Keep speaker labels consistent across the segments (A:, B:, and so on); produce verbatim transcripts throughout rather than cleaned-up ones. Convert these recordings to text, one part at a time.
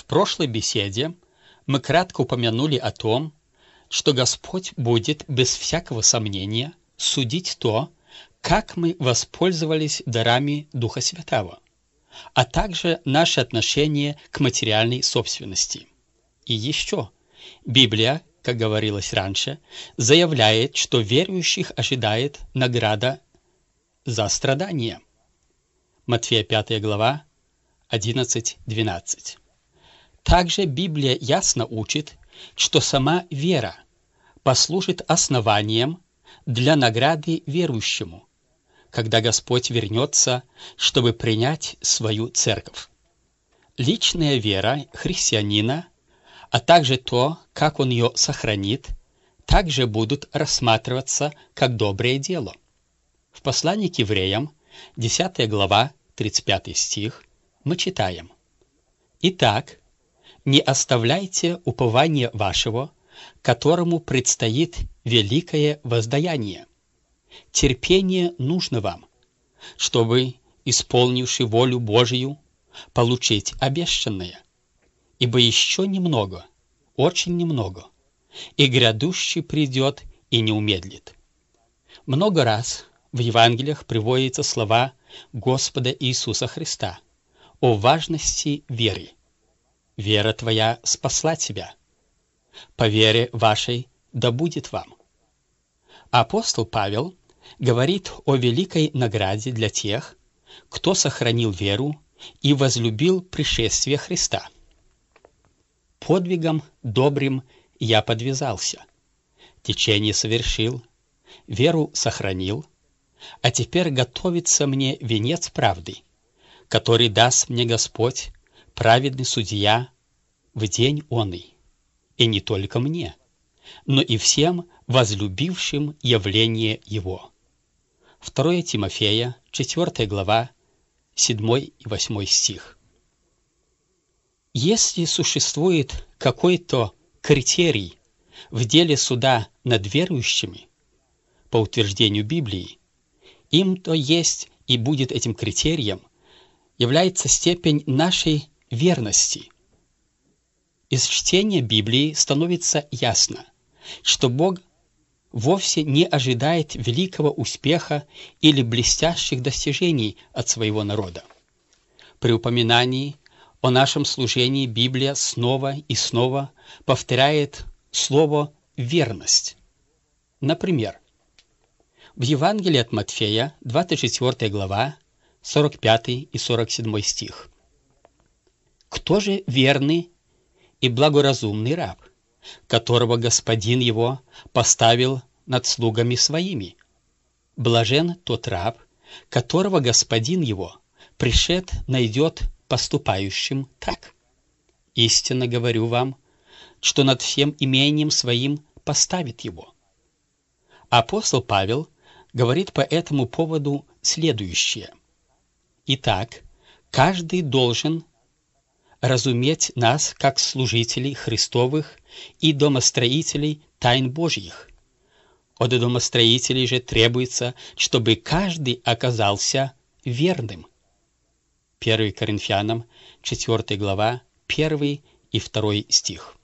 A: прошлой беседе мы кратко упомянули о том, что Господь будет без всякого сомнения судить то, как мы воспользовались дарами Духа Святого, а также наше отношение к материальной собственности. И еще, Библия, как говорилось раньше, заявляет, что верующих ожидает награда за страдания. Матфея пятая глава, одиннадцать-двенадцать. Также Библия ясно учит, что сама вера послужит основанием для награды верующему, когда Господь вернется, чтобы принять свою церковь. Личная вера христианина, а также то, как он ее сохранит, также будут рассматриваться как доброе дело. В послании к евреям, десятая глава, тридцать пятый стих, мы читаем: «Итак, не оставляйте упования вашего, которому предстоит великое воздаяние. Терпение нужно вам, чтобы, исполнивши волю Божию, получить обещанное. Ибо еще немного, очень немного, и грядущий придет и не умедлит». Много раз в Евангелиях приводятся слова Господа Иисуса Христа о важности веры. «Вера твоя спасла тебя. По вере вашей да будет вам». Апостол Павел говорит о великой награде для тех, кто сохранил веру и возлюбил пришествие Христа. «Подвигом добрым я подвязался, течение совершил, веру сохранил, а теперь готовится мне венец правды, который даст мне Господь, праведный судья, в день оный, и не только мне, но и всем возлюбившим явление Его». второе Тимофея, четвёртая глава, седьмой и восьмой стих. Если существует какой-то критерий в деле суда над верующими, по утверждению Библии, им то есть и будет этим критерием является степень нашей верности. Из чтения Библии становится ясно, что Бог вовсе не ожидает великого успеха или блестящих достижений от своего народа. При упоминании о нашем служении Библия снова и снова повторяет слово «верность». Например, в Евангелии от Матфея, двадцать четвёртая глава, сорок пятый и сорок седьмой стих. «Кто же верный и благоразумный раб, которого господин его поставил над слугами своими? Блажен тот раб, которого господин его, пришед, найдет поступающим так. Истинно говорю вам, что над всем имением своим поставит его». Апостол Павел говорит по этому поводу следующее: «Итак, каждый должен разуметь нас как служителей Христовых и домостроителей тайн Божьих. От домостроителей же требуется, чтобы каждый оказался верным». первое Коринфянам, четвёртая глава, первый и второй стих.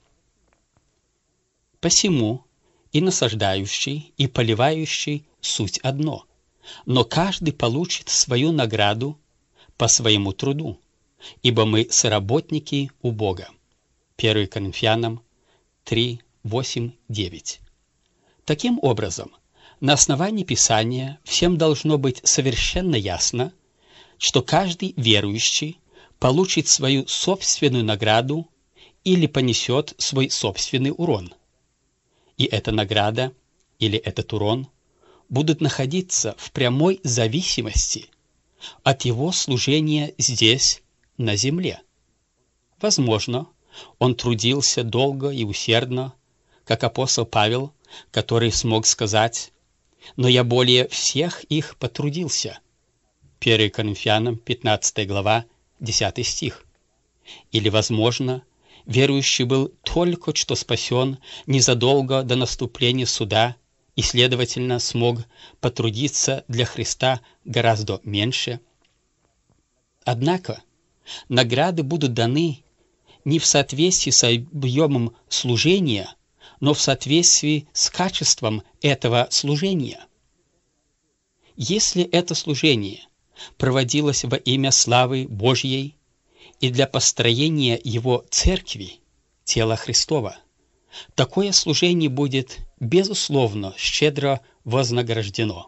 A: «Посему и насаждающий, и поливающий суть одно, но каждый получит свою награду по своему труду, ибо мы соработники у Бога». первое Коринфянам три, восемь, девять. Таким образом, на основании Писания всем должно быть совершенно ясно, что каждый верующий получит свою собственную награду или понесет свой собственный урон. И эта награда или этот урон будут находиться в прямой зависимости от его служения здесь, на земле. Возможно, он трудился долго и усердно, как апостол Павел, который смог сказать: «Но я более всех их потрудился». первое Коринфянам, пятнадцатая глава, десятый стих. Или, возможно, верующий был только что спасен незадолго до наступления суда и, следовательно, смог потрудиться для Христа гораздо меньше. Однако награды будут даны не в соответствии с объемом служения, но в соответствии с качеством этого служения. Если это служение проводилось во имя славы Божьей и для построения Его церкви, тела Христова, такое служение будет, безусловно, щедро вознаграждено.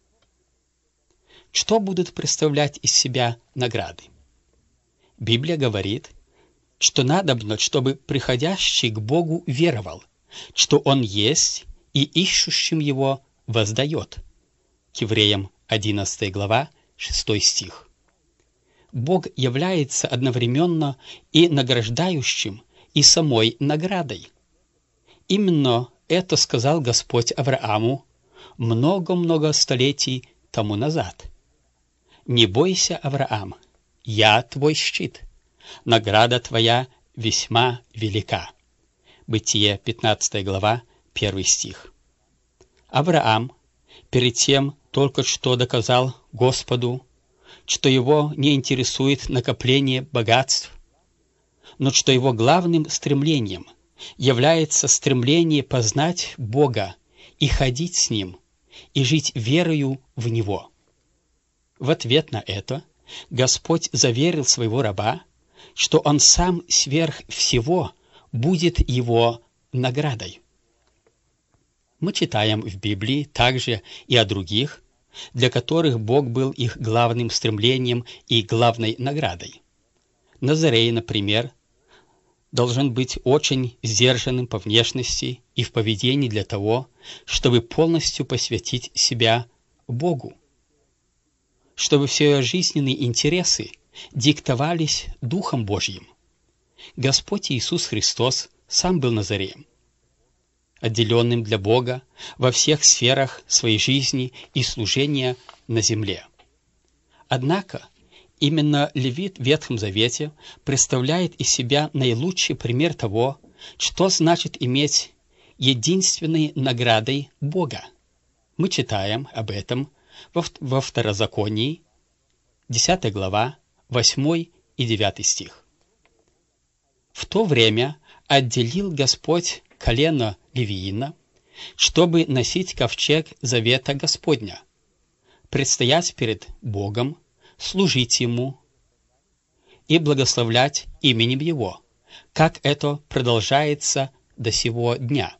A: Что будут представлять из себя награды? Библия говорит, что надобно, чтобы приходящий к Богу веровал, что Он есть и ищущим Его воздает. К Евреям одиннадцатая глава, шестой стих. Бог является одновременно и награждающим, и самой наградой. Именно это сказал Господь Аврааму много-много столетий тому назад. «Не бойся, Авраам, я твой щит, награда твоя весьма велика». Бытие пятнадцатая глава, первый стих. Авраам перед тем только что доказал Господу, что его не интересует накопление богатств, но что его главным стремлением является стремление познать Бога и ходить с Ним, и жить верою в Него. В ответ на это Господь заверил своего раба, что Он сам сверх всего будет его наградой. Мы читаем в Библии также и о других, для которых Бог был их главным стремлением и главной наградой. Назарей, например, должен быть очень сдержанным по внешности и в поведении для того, чтобы полностью посвятить себя Богу, чтобы все его жизненные интересы диктовались Духом Божьим. Господь Иисус Христос сам был Назареем, отделенным для Бога во всех сферах своей жизни и служения на земле. Однако именно Левит в Ветхом Завете представляет из себя наилучший пример того, что значит иметь единственной наградой Бога. Мы читаем об этом во, во Второзаконии, десятая глава, восьмой и девятый стих. В то время отделил Господь колено Левиина, чтобы носить ковчег завета Господня, предстоять перед Богом, служить Ему и благословлять именем Его, как это продолжается до сего дня.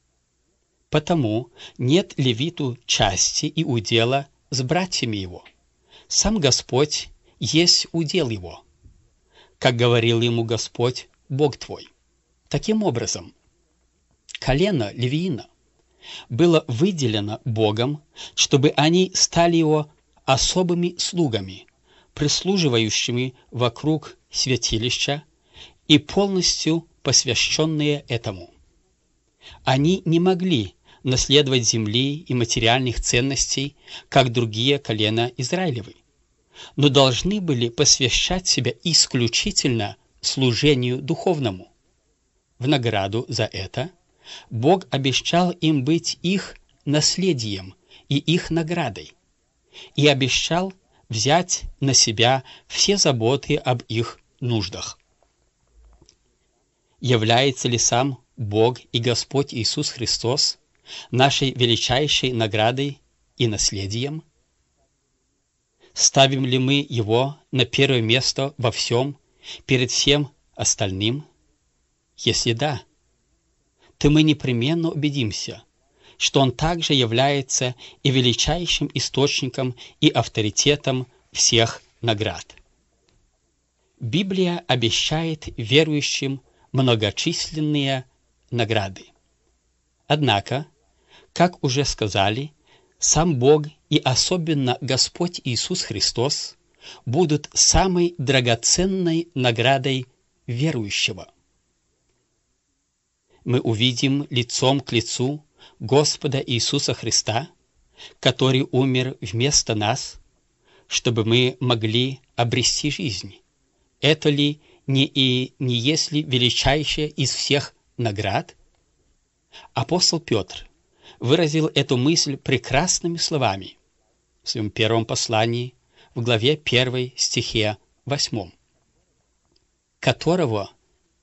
A: Потому нет левиту части и удела с братьями его. Сам Господь есть удел его, как говорил ему Господь, Бог твой. Таким образом, колено Левиина было выделено Богом, чтобы они стали Его особыми слугами, прислуживающими вокруг святилища и полностью посвященные этому. Они не могли наследовать земли и материальных ценностей, как другие колена Израилевы, но должны были посвящать себя исключительно служению духовному. В награду за это Бог обещал им быть их наследием и их наградой, и обещал взять на себя все заботы об их нуждах. Является ли сам Бог и Господь Иисус Христос нашей величайшей наградой и наследием? Ставим ли мы Его на первое место во всем, перед всем остальным? Если да, то мы непременно убедимся, что Он также является и величайшим источником и авторитетом всех наград. Библия обещает верующим многочисленные награды. Однако, как уже сказали, сам Бог и особенно Господь Иисус Христос будут самой драгоценной наградой верующего. Мы увидим лицом к лицу Господа Иисуса Христа, который умер вместо нас, чтобы мы могли обрести жизнь. Это ли не и не есть ли величайшая из всех наград? Апостол Петр выразил эту мысль прекрасными словами в своем первом послании в главе первой стихе восьмом, которого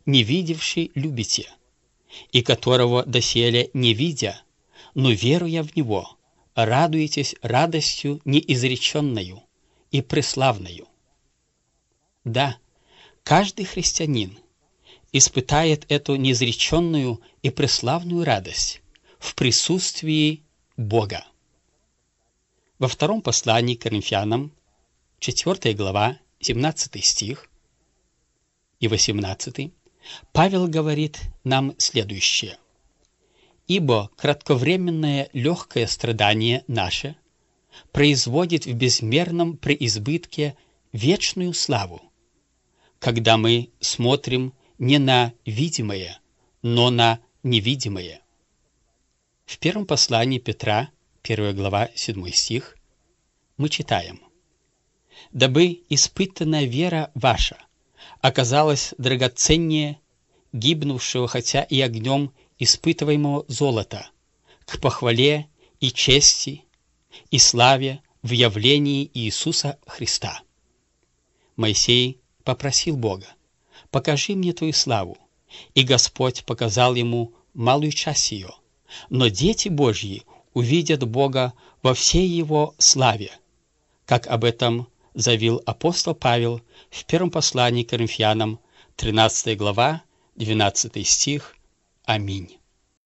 A: не видевший, любите, и которого доселе не видя, но веруя в Него, радуетесь радостью неизреченною и преславною. Да, каждый христианин испытает эту неизреченную и преславную радость в присутствии Бога. Во втором послании к Коринфянам, четвёртая глава, семнадцатый стих и восемнадцатый, Павел говорит нам следующее: «Ибо кратковременное легкое страдание наше производит в безмерном преизбытке вечную славу, когда мы смотрим не на видимое, но на невидимое». В первом послании Петра, первая глава, седьмой стих, мы читаем: «Дабы испытанная вера ваша оказалась драгоценнее гибнувшего, хотя и огнем испытываемого золота, к похвале и чести и славе в явлении Иисуса Христа». Моисей попросил Бога: «Покажи мне Твою славу», и Господь показал ему малую часть ее. Но дети Божьи увидят Бога во всей Его славе, как об этом заявил апостол Павел в первом послании к Коринфянам, тринадцатая глава, двенадцатый стих. Аминь.